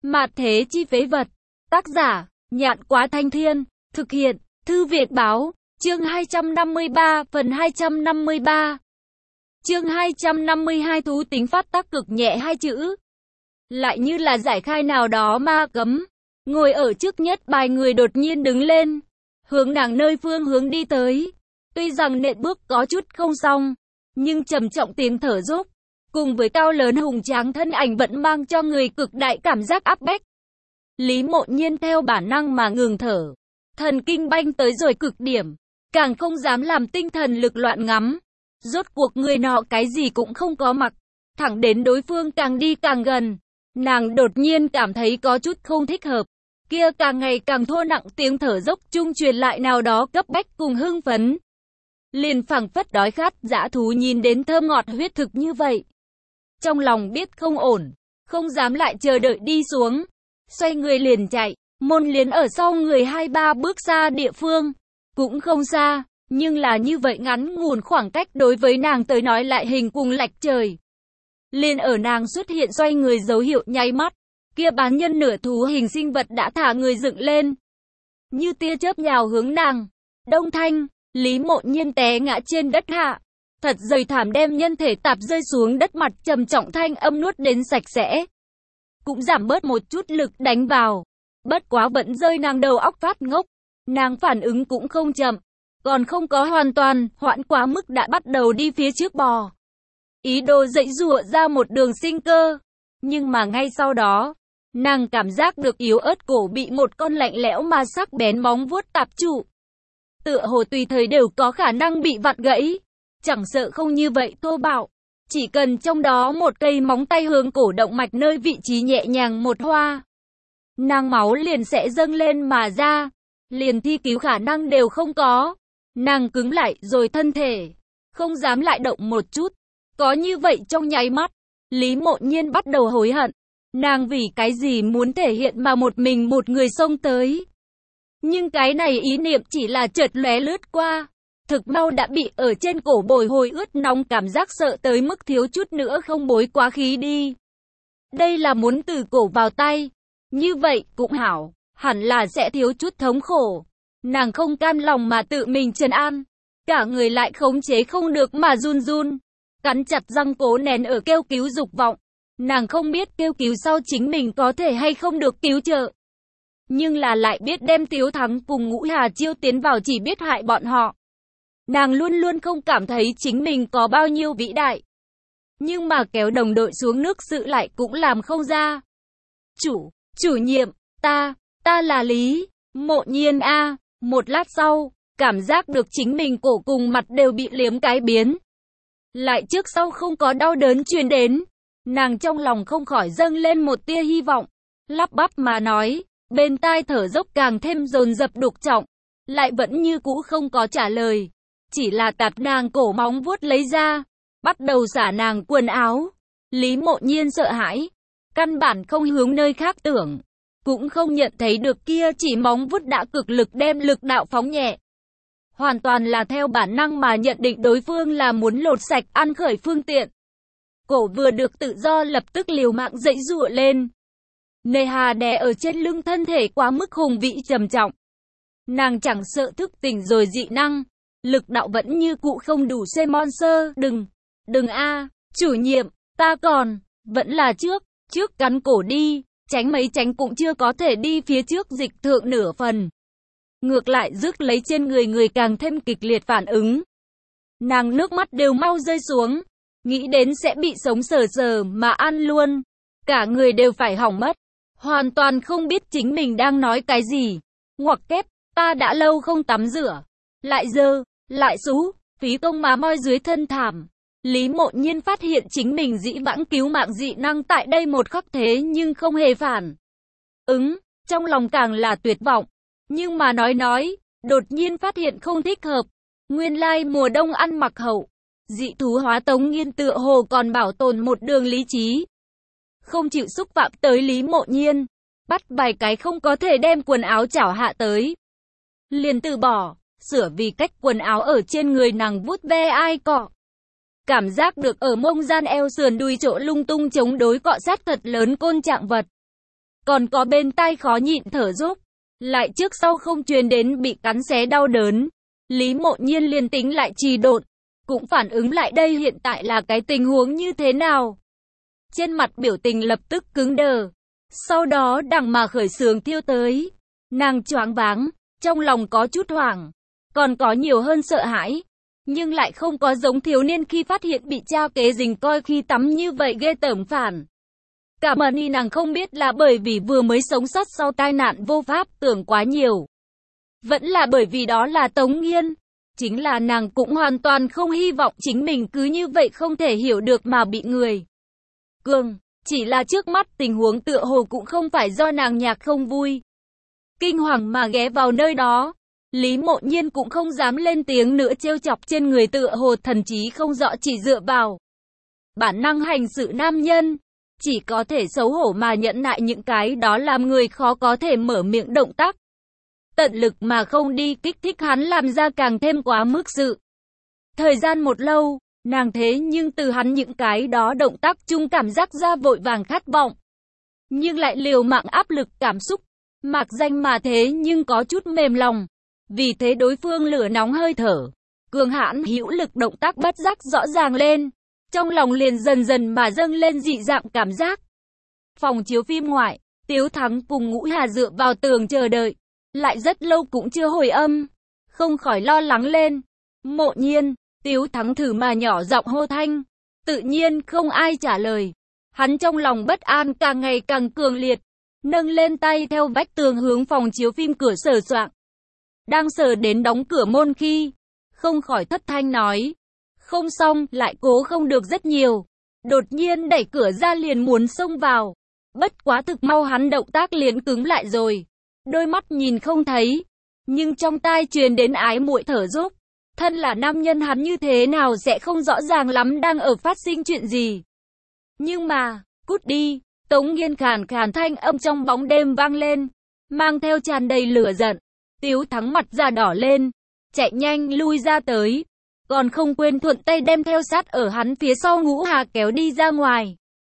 Mạt thế chi phế vật. Tác giả, Nhạn Quá Thanh Thiên. Thực hiện, Thư Việt Báo. Chương 253, phần 253. Chương 252 thú tính phát tác cực nhẹ hai chữ. Lại như là giải khai nào đó ma cấm. Ngồi ở trước nhất bài người đột nhiên đứng lên. Hướng nàng nơi phương hướng đi tới. Tuy rằng nện bước có chút không xong, nhưng trầm trọng tiếng thở dốc cùng với cao lớn hùng tráng thân ảnh vẫn mang cho người cực đại cảm giác áp bách. Lý Mộ Nhiên theo bản năng mà ngừng thở. Thần kinh banh tới rồi cực điểm. Càng không dám làm tinh thần lực loạn ngắm. Rốt cuộc người nọ cái gì cũng không có mặc. Thẳng đến đối phương càng đi càng gần. Nàng đột nhiên cảm thấy có chút không thích hợp. Kia càng ngày càng thô nặng tiếng thở dốc trung truyền lại nào đó cấp bách cùng hưng phấn. Liền phảng phất đói khát dã thú nhìn đến thơm ngọt huyết thực như vậy. Trong lòng biết không ổn, không dám lại chờ đợi đi xuống. Xoay người liền chạy, môn liền ở sau người 2-3 bước xa địa phương. Cũng không xa, nhưng là như vậy ngắn ngủn khoảng cách đối với nàng tới nói lại hình cùng lệch trời. Liền ở nàng xuất hiện xoay người dấu hiệu nháy mắt, kia bán nhân nửa thú hình sinh vật đã thả người dựng lên. Như tia chớp nhào hướng nàng. Đông thanh, Lý Mộ Nhiên té ngã trên đất hạ. Thật dày thảm đem nhân thể tạp rơi xuống đất mặt trầm trọng thanh âm nuốt đến sạch sẽ. Cũng giảm bớt một chút lực đánh vào. Bất quá vẫn rơi nàng đầu óc phát ngốc. Nàng phản ứng cũng không chậm. Còn không có hoàn toàn, hoãn quá mức đã bắt đầu đi phía trước bò. Ý đồ dậy dụa ra một đường sinh cơ. Nhưng mà ngay sau đó, nàng cảm giác được yếu ớt cổ bị một con lạnh lẽo mà sắc bén móng vuốt tạp trụ. Tựa hồ tùy thời đều có khả năng bị vặn gãy. Chẳng sợ không như vậy thô bạo. Chỉ cần trong đó một cây móng tay hướng cổ động mạch nơi vị trí nhẹ nhàng một hoa. Nàng máu liền sẽ dâng lên mà ra. Liền thi cứu khả năng đều không có. Nàng cứng lại rồi thân thể. Không dám lại động một chút. Có như vậy trong nháy mắt. Lý Mộ Nhiên bắt đầu hối hận. Nàng vì cái gì muốn thể hiện mà một mình một người xông tới. Nhưng cái này ý niệm chỉ là chợt lóe lướt qua. Thực mau đã bị ở trên cổ bồi hồi ướt nóng cảm giác sợ tới mức thiếu chút nữa không bối quá khí đi. Đây là muốn từ cổ vào tay. Như vậy cũng hảo, hẳn là sẽ thiếu chút thống khổ. Nàng không cam lòng mà tự mình trấn an. Cả người lại khống chế không được mà run run. Cắn chặt răng cố nén ở kêu cứu dục vọng. Nàng không biết kêu cứu sau chính mình có thể hay không được cứu trợ. Nhưng là lại biết đem Tiếu Thắng cùng Ngũ Hà Chiêu tiến vào chỉ biết hại bọn họ. Nàng luôn luôn không cảm thấy chính mình có bao nhiêu vĩ đại. Nhưng mà kéo đồng đội xuống nước sự lại cũng làm không ra. Chủ nhiệm, ta là Lý Mộ Nhiên a. Một lát sau, cảm giác được chính mình cổ cùng mặt đều bị liếm cái biến. Lại trước sau không có đau đớn truyền đến. Nàng trong lòng không khỏi dâng lên một tia hy vọng. Lắp bắp mà nói, bên tai thở dốc càng thêm dồn dập đục trọng. Lại vẫn như cũ không có trả lời. Chỉ là tạt nàng cổ móng vuốt lấy ra. Bắt đầu xả nàng quần áo. Lý Mộ Nhiên sợ hãi. Căn bản không hướng nơi khác tưởng. Cũng không nhận thấy được kia chỉ móng vuốt đã cực lực đem lực đạo phóng nhẹ. Hoàn toàn là theo bản năng mà nhận định đối phương là muốn lột sạch ăn khởi phương tiện. Cổ vừa được tự do lập tức liều mạng dậy dụa lên. Nề hà đè ở trên lưng thân thể quá mức hùng vĩ trầm trọng. Nàng chẳng sợ thức tỉnh rồi dị năng. Lực đạo vẫn như cũ không đủ xe monster. Đừng a, chủ nhiệm, ta còn, vẫn là trước cắn cổ đi. Tránh mấy tránh cũng chưa có thể đi phía trước dịch thượng nửa phần. Ngược lại rước lấy trên người càng thêm kịch liệt phản ứng. Nàng nước mắt đều mau rơi xuống. Nghĩ đến sẽ bị sống sờ mà ăn luôn. Cả người đều phải hỏng mất. Hoàn toàn không biết chính mình đang nói cái gì. Ngoặc kép, ta đã lâu không tắm rửa. Lại dơ, lại xú, phí công má moi dưới thân thảm. Lý Mộ Nhiên phát hiện chính mình dĩ vãng cứu mạng dị năng tại đây một khắc thế nhưng không hề phản trong lòng càng là tuyệt vọng. Nhưng mà nói, đột nhiên phát hiện không thích hợp. Nguyên lai mùa đông ăn mặc hậu, dị thú hóa Tống Nghiên tựa hồ còn bảo tồn một đường lý trí. Không chịu xúc phạm tới Lý Mộ Nhiên. Bắt vài cái không có thể đem quần áo chảo hạ tới. Liền từ bỏ, sửa vì cách quần áo ở trên người nàng vuốt ve ai cọ. Cảm giác được ở mông gian eo sườn đuôi chỗ lung tung chống đối cọ sát thật lớn côn trạng vật. còn có bên tai khó nhịn thở dốc, lại trước sau không truyền đến bị cắn xé đau đớn. Lý Mộ Nhiên liền tính lại trì độn, cũng phản ứng lại đây hiện tại là cái tình huống như thế nào. Trên mặt biểu tình lập tức cứng đờ, sau đó đằng mà khởi sướng thiêu tới. Nàng choáng váng, trong lòng có chút hoảng, còn có nhiều hơn sợ hãi, nhưng lại không có giống thiếu niên khi phát hiện bị cha kế rình coi khi tắm như vậy ghê tởm phản. Cả Mani nàng không biết là bởi vì vừa mới sống sót sau tai nạn vô pháp tưởng quá nhiều, vẫn là bởi vì đó là Tống Nghiên. Chính là nàng cũng hoàn toàn không hy vọng chính mình cứ như vậy không thể hiểu được mà bị người cường. Chỉ là trước mắt tình huống tựa hồ cũng không phải do nàng nhạc không vui. Kinh hoàng mà ghé vào nơi đó, Lý Mộ Nhiên cũng không dám lên tiếng nữa trêu chọc trên người tựa hồ thần trí không rõ chỉ dựa vào bản năng hành sự nam nhân. Chỉ có thể xấu hổ mà nhẫn nại những cái đó làm người khó có thể mở miệng động tác. Tận lực mà không đi kích thích hắn làm ra càng thêm quá mức sự. Thời gian một lâu, nàng thế nhưng từ hắn những cái đó động tác chung cảm giác ra vội vàng khát vọng. Nhưng lại liều mạng áp lực cảm xúc, mạc danh mà thế nhưng có chút mềm lòng. Vì thế đối phương lửa nóng hơi thở, cường hãn hữu lực động tác bất giác rõ ràng lên. Trong lòng liền dần dần mà dâng lên dị dạng cảm giác. Phòng chiếu phim ngoại, Tiếu Thắng cùng Ngũ Hà dựa vào tường chờ đợi. Lại rất lâu cũng chưa hồi âm, không khỏi lo lắng lên. Mộ Nhiên, Tiếu Thắng thử mà nhỏ giọng hô thanh. Tự nhiên không ai trả lời. Hắn trong lòng bất an càng ngày càng cường liệt, nâng lên tay theo vách tường hướng phòng chiếu phim cửa sờ soạng. Đang sờ đến đóng cửa môn khi, không khỏi thất thanh nói. Không xong, lại cố không được rất nhiều. Đột nhiên đẩy cửa ra liền muốn xông vào. Bất quá thực mau hắn động tác liền cứng lại rồi. Đôi mắt nhìn không thấy, nhưng trong tai truyền đến ái muội thở dốc. Thân là nam nhân hắn như thế nào sẽ không rõ ràng lắm đang ở phát sinh chuyện gì. Nhưng mà, cút đi, Tống Nghiên khàn khàn thanh âm trong bóng đêm vang lên, mang theo tràn đầy lửa giận. Tiếu Thắng mặt da đỏ lên, chạy nhanh lui ra tới, còn không quên thuận tay đem theo sát ở hắn phía sau Ngũ Hà kéo đi ra ngoài.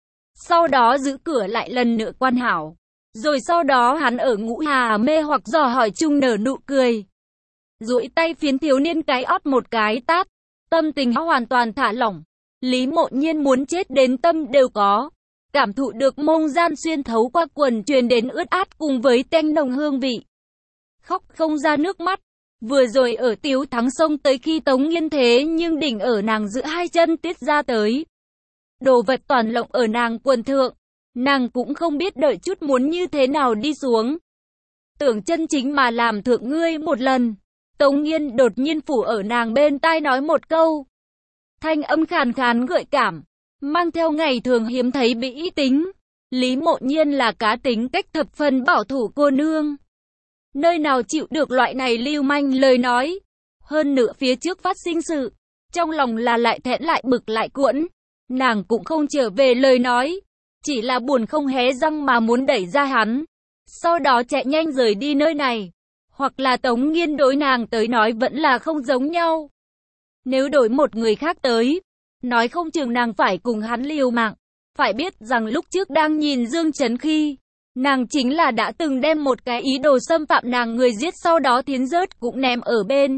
Sau đó giữ cửa lại lần nữa quan hảo. Rồi sau đó hắn ở Ngũ Hà mê hoặc dò hỏi chung nở nụ cười. Duỗi tay phiến thiếu niên cái ót một cái tát. Tâm tình hoàn toàn thả lỏng. Lý Mộ Nhiên muốn chết đến tâm đều có. Cảm thụ được mông gian xuyên thấu qua quần truyền đến ướt át cùng với tanh nồng hương vị. Khóc không ra nước mắt. Vừa rồi ở Tiếu Thắng xông tới khi Tống Nghiên thế nhưng đỉnh ở nàng giữa hai chân tiết ra tới. Đồ vật toàn lộng ở nàng quần thượng. Nàng cũng không biết đợi chút muốn như thế nào đi xuống. Tưởng chân chính mà làm thượng ngươi một lần. Tống Nghiên đột nhiên phủ ở nàng bên tai nói một câu. Thanh âm khàn khàn gợi cảm, mang theo ngày thường hiếm thấy bĩ tính. Lý Mộ Nhiên là cá tính cách thập phần bảo thủ cô nương. Nơi nào chịu được loại này lưu manh lời nói. Hơn nữa phía trước phát sinh sự, trong lòng là lại thẹn lại bực lại cuỗn. Nàng cũng không trở về lời nói. Chỉ là buồn không hé răng mà muốn đẩy ra hắn. Sau đó chạy nhanh rời đi nơi này. Hoặc là Tống Nghiên đối nàng tới nói vẫn là không giống nhau. Nếu đổi một người khác tới, nói không chừng nàng phải cùng hắn liều mạng. Phải biết rằng lúc trước đang nhìn Dương Chấn khi, nàng chính là đã từng đem một cái ý đồ xâm phạm nàng người giết sau đó thiến rớt cũng ném ở bên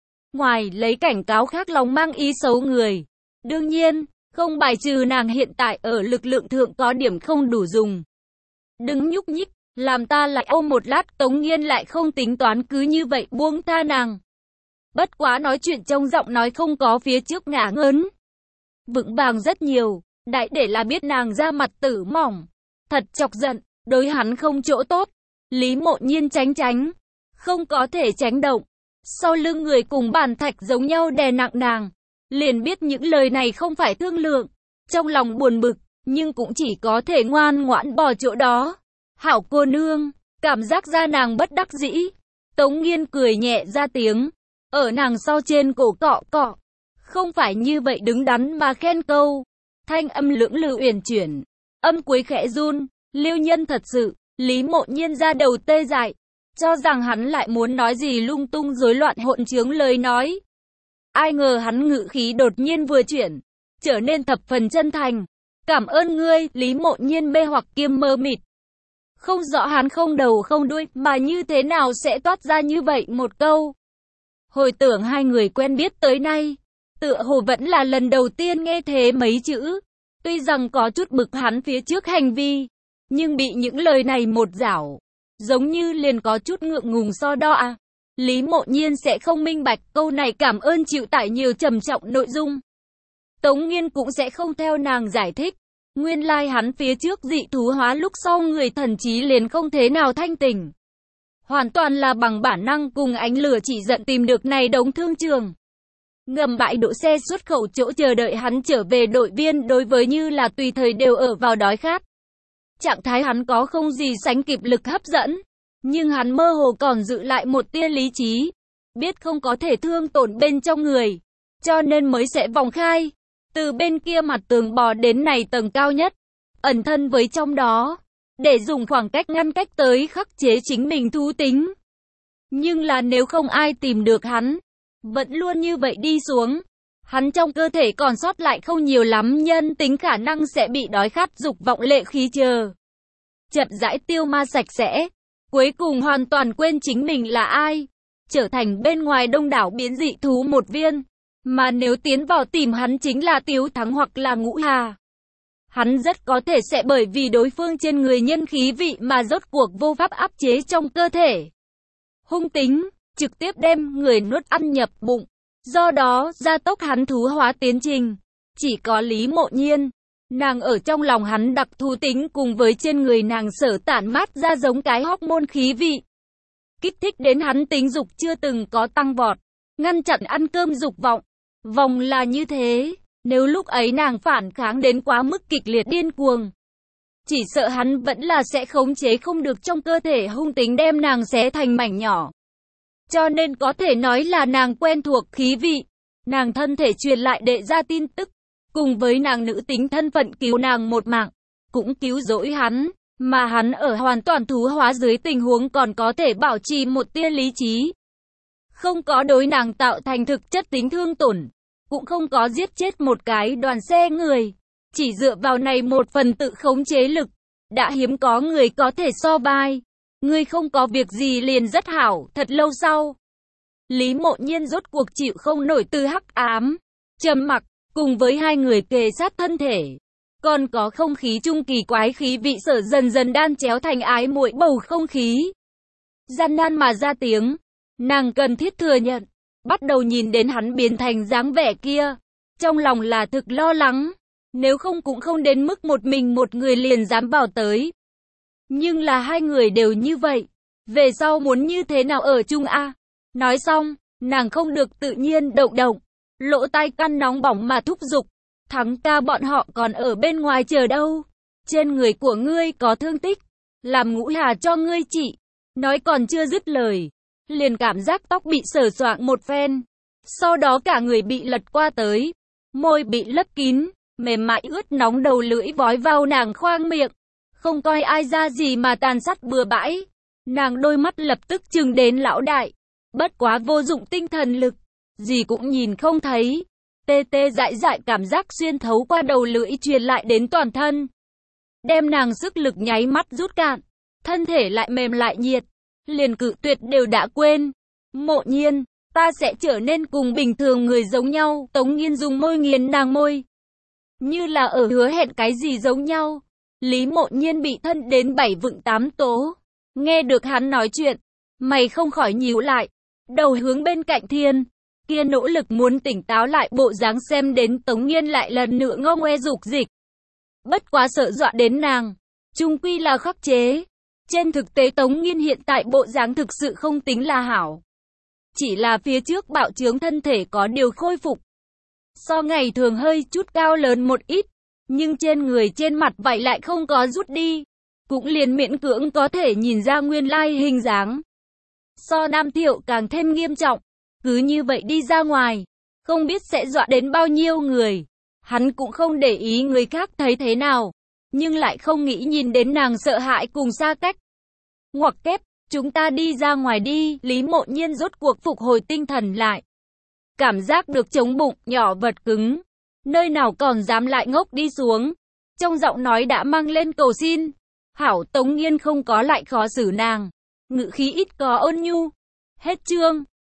ngoài lấy cảnh cáo khác lòng mang ý xấu người. Đương nhiên, không bài trừ nàng hiện tại ở lực lượng thượng có điểm không đủ dùng. Đừng nhúc nhích, làm ta lại ôm một lát. Tống Nghiên lại không tính toán cứ như vậy buông tha nàng. Bất quá nói chuyện trong giọng nói không có phía trước ngả ngớn. Vững vàng rất nhiều, đại để là biết nàng da mặt tử mỏng. Thật chọc giận, đối hắn không chỗ tốt. Lý Mộ Nhiên tránh tránh, không có thể tránh động. Sau lưng người cùng bàn thạch giống nhau đè nặng nàng. Liền biết những lời này không phải thương lượng. Trong lòng buồn bực, nhưng cũng chỉ có thể ngoan ngoãn bỏ chỗ đó. Hảo cô nương, cảm giác ra nàng bất đắc dĩ. Tống Nghiên cười nhẹ ra tiếng, ở nàng sau trên cổ cọ cọ. Không phải như vậy đứng đắn mà khen câu. Thanh âm lưỡng lự uyển chuyển, âm cuối khẽ run. Liêu nhân thật sự, Lý Mộ Nhiên ra đầu tê dại, cho rằng hắn lại muốn nói gì lung tung rối loạn hỗn trướng lời nói. Ai ngờ hắn ngữ khí đột nhiên vừa chuyển, trở nên thập phần chân thành. Cảm ơn ngươi. Lý Mộ Nhiên mê hoặc kiêm mơ mịt, Không rõ hắn không đầu không đuôi, mà như thế nào sẽ toát ra như vậy một câu. Hồi tưởng hai người quen biết tới nay, tựa hồ vẫn là lần đầu tiên nghe thế mấy chữ. Tuy rằng có chút bực hắn phía trước hành vi, nhưng bị những lời này một giảo, giống như liền có chút ngượng ngùng so đo à. Lý Mộ Nhiên sẽ không minh bạch câu này cảm ơn chịu tải nhiều trầm trọng nội dung. Tống Nghiên cũng sẽ không theo nàng giải thích. Nguyên lai hắn phía trước dị thú hóa lúc sau người thần trí liền không thế nào thanh tỉnh. Hoàn toàn là bằng bản năng cùng ánh lửa chỉ giận tìm được này đống thương trường. Ngầm bãi đỗ xe xuất khẩu chỗ chờ đợi hắn trở về đội viên đối với như là tùy thời đều ở vào đói khát. Trạng thái hắn có không gì sánh kịp lực hấp dẫn. Nhưng hắn mơ hồ còn giữ lại một tia lý trí. Biết không có thể thương tổn bên trong người. Cho nên mới sẽ vòng khai. Từ bên kia mặt tường bò đến này tầng cao nhất. Ẩn thân với trong đó. Để dùng khoảng cách ngăn cách tới khắc chế chính mình thú tính. Nhưng là nếu không ai tìm được hắn. Vẫn luôn như vậy đi xuống. Hắn trong cơ thể còn sót lại không nhiều lắm nhân tính khả năng sẽ bị đói khát dục vọng lệ khí chờ. Chậm rãi tiêu ma sạch sẽ. Cuối cùng hoàn toàn quên chính mình là ai. Trở thành bên ngoài đông đảo biến dị thú một viên. Mà nếu tiến vào tìm hắn chính là Tiếu Thắng hoặc là Ngũ Hà. Hắn rất có thể sẽ bởi vì đối phương trên người nhân khí vị mà rốt cuộc vô pháp áp chế trong cơ thể. Hung tính, trực tiếp đem người nuốt ăn nhập bụng. Do đó, gia tốc hắn thú hóa tiến trình. Chỉ có Lý Mộ Nhiên. Nàng ở trong lòng hắn đặc thù tính cùng với trên người nàng sở tản mát ra giống cái hormone khí vị. Kích thích đến hắn tính dục chưa từng có tăng vọt. Ngăn chặn ăn cơm dục vọng. Vòng là như thế. Nếu lúc ấy nàng phản kháng đến quá mức kịch liệt điên cuồng. Chỉ sợ hắn vẫn là sẽ khống chế không được trong cơ thể hung tính đem nàng xé thành mảnh nhỏ. Cho nên có thể nói là nàng quen thuộc khí vị. Nàng thân thể truyền lại đệ ra tin tức. Cùng với nàng nữ tính thân phận cứu nàng một mạng. Cũng cứu rỗi hắn. Mà hắn ở hoàn toàn thú hóa dưới tình huống còn có thể bảo trì một tia lý trí. Không có đối nàng tạo thành thực chất tính thương tổn. Cũng không có giết chết một cái đoàn xe người. Chỉ dựa vào này một phần tự khống chế lực. Đã hiếm có người có thể so vai. Người không có việc gì liền rất hảo. Thật lâu sau, Lý Mộ Nhiên rốt cuộc chịu không nổi từ hắc ám, trầm mặc, cùng với hai người kề sát thân thể. Còn có không khí trung kỳ quái khí vị sở dần dần đan chéo thành ái muội bầu không khí. Gian nan mà ra tiếng. Nàng cần thiết thừa nhận. Bắt đầu nhìn đến hắn biến thành dáng vẻ kia. Trong lòng là thực lo lắng. Nếu không cũng không đến mức một mình một người liền dám vào tới. Nhưng là hai người đều như vậy. Về sau muốn như thế nào ở chung a? Nói xong, nàng không được tự nhiên động động. Lỗ tai căn nóng bỏng mà thúc giục. Thắng ca bọn họ còn ở bên ngoài chờ đâu. Trên người của ngươi có thương tích. Làm Ngũ Hà cho ngươi trị. Nói còn chưa dứt lời. Liền cảm giác tóc bị sờ soạng một phen. Sau đó cả người bị lật qua tới. Môi bị lấp kín. Mềm mại ướt nóng đầu lưỡi vói vào nàng khoang miệng. Không coi ai ra gì mà tàn sát bừa bãi. Nàng đôi mắt lập tức trừng đến lão đại. Bất quá vô dụng tinh thần lực. Gì cũng nhìn không thấy. Tê tê dại dại cảm giác xuyên thấu qua đầu lưỡi truyền lại đến toàn thân. Đem nàng sức lực nháy mắt rút cạn. Thân thể lại mềm lại nhiệt. Liền cự tuyệt đều đã quên. Mộ Nhiên, ta sẽ trở nên cùng bình thường người giống nhau. Tống Nghiên dùng môi nghiền nàng môi. Như là ở hứa hẹn cái gì giống nhau. Lý Mộ Nhiên bị thân đến 7 vựng 8 tố. Nghe được hắn nói chuyện. Mày không khỏi nhíu lại. Đầu hướng bên cạnh Thiên. Kia nỗ lực muốn tỉnh táo lại bộ dáng xem đến Tống Nghiên lại lần nữa ngô ngoe dục dịch. Bất quá sợ dọa đến nàng. Chung quy là khắc chế. Trên thực tế Tống Nghiên hiện tại bộ dáng thực sự không tính là hảo. Chỉ là phía trước bạo trướng thân thể có điều khôi phục. So ngày thường hơi chút cao lớn một ít. Nhưng trên người trên mặt vậy lại không có rút đi. Cũng liền miễn cưỡng có thể nhìn ra nguyên lai hình dáng. So Nam Thiệu càng thêm nghiêm trọng. Cứ như vậy đi ra ngoài. Không biết sẽ dọa đến bao nhiêu người. Hắn cũng không để ý người khác thấy thế nào. Nhưng lại không nghĩ nhìn đến nàng sợ hãi cùng xa cách. Ngoặc kép, chúng ta đi ra ngoài đi. Lý Mộ Nhiên rốt cuộc phục hồi tinh thần lại. Cảm giác được chống bụng, nhỏ vật cứng. Nơi nào còn dám lại ngốc đi xuống. Trong giọng nói đã mang lên cầu xin. Hảo Tống Nghiên không có lại khó xử nàng, ngữ khí ít có ôn nhu. Hết chương.